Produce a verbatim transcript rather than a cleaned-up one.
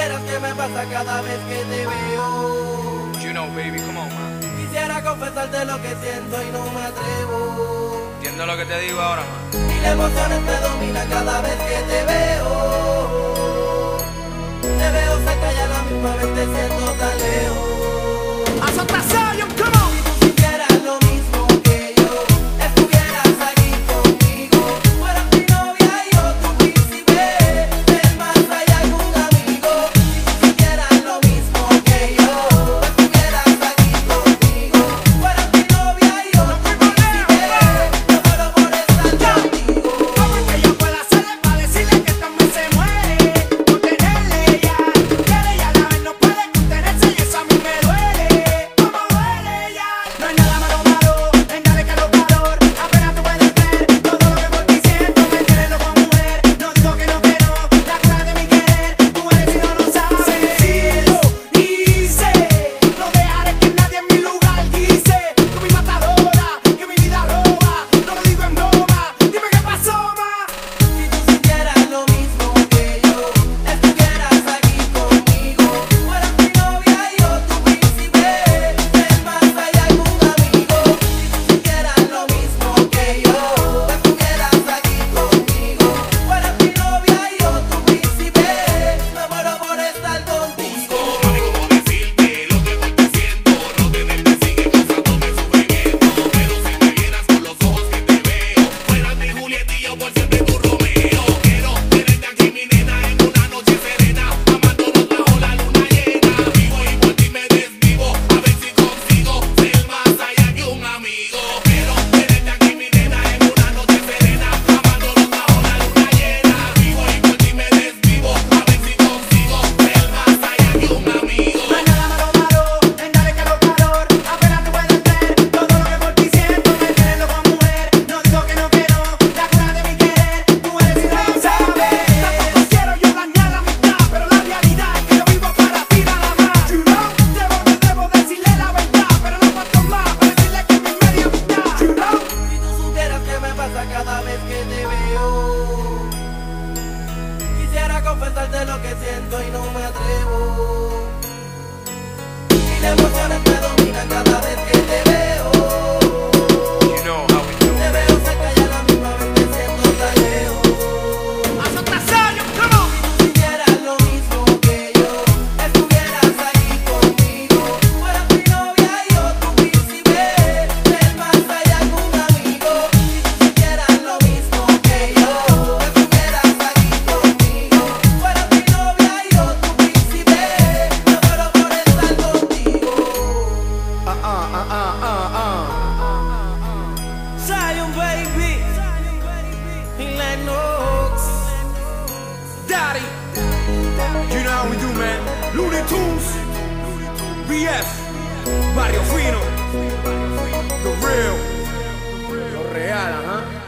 supieras qué me pasa cada vez que te veo. You know, baby, come on, man. Quisiera confesarte lo que siento y no me atrevo. Entiendo lo que te digo ahora, man. Mil emociones me dominan cada vez que te veo. Te veo cerca y a la misma vez te siento tan lejos. Haz otra Zion, come on. Si tú supieras lo mismo que yo, estuvieras aquí conmigo. Fueras mi novia y yo tu príncipe, del más allá que un amigo. Si tú supieras lo mismo que yo, estuvieras aquí conmigo. Fueras mi novia y yo tu príncipe, yo muero por estar contigo. ¿Cómo es que yo puedo hacerle para decirle que también se muere? Por tenerle ya, quiere ya la vez no puede contenerse y eso a mí me duele. ¿Cómo duele ya? No hay nada malo malo, en darle calor calor. Apenas tú puedes ver todo lo que por ti siento. Me tienes loco mujer, no digo que no que no. La cura de mi querer, tú eres y no lo sabes. Sencillo, hice, no dejaré que nadie en mi lugar quise. Tú mi matadora, que mi vida roba. No lo digo en broma, dime qué pasó, ma. Si tú supieras lo mismo que yo, estuvieras aquí conmigo. Fueras mi novia y yo tu príncipe, del más allá que un amigo. Si tú supieras lo mismo que yo, estuvieras aquí conmigo. Fueras mi novia y yo tu príncipe, me muero por estar contigo. Mami, cómo decirte lo que voy diciendo. No tenerte sigue causándome sufrimiento. Pero si me vieras con los ojos que te veo, fueras mi Julieta y yo por siempre tu Romeo. Quiero tenerte aquí, mi nena, en una noche serena, amándonos bajo la luna llena. Vivo y por ti me desvivo, a ver si consigo ser más allá que un amigo. Quiero tenerte aquí, mi nena, en una noche serena, amándonos bajo la luna llena. Vivo y por ti me desvivo, a ver si consigo ser más allá que un amigo. No hay nada malo malo, en darle calor calor. Apenas tú puedes ver todo lo que por ti siento. Me tienes loco mujer, no digo que no que no. La cura de mi querer, tú eres y no lo sabes. Tampoco quiero yo dañar la amistad, pero la realidad es que yo vivo para ti nada más. You know, debo que debo decirle la verdad, pero no cuanto más para decirle que mi media amistad. You know. Si tú supieras qué me pasa cada vez que te veo. Quisiera confesarte lo que siento y no me atrevo. Mil emociones me dominan cada vez que te veo. You know how we do. Te veo cerca y a la misma vez te siento tan lejos. Haz otra Zion, come on. Si tú supieras lo mismo que yo, estuvieras aquí conmigo. Fueras mi novia y yo tu príncipe, del más allá que un amigo. Si tú supieras lo mismo que yo, estuvieras aquí conmigo. Fueras mi novia y yo tu príncipe, yo muero por estar contigo. Ah, ah, ah, ah, ah, ah. Zion, baby, y Lennox. Daddy, you know how we do, man. Looney Tunes, B F, Barrio Fino, The Real, lo real, ajá.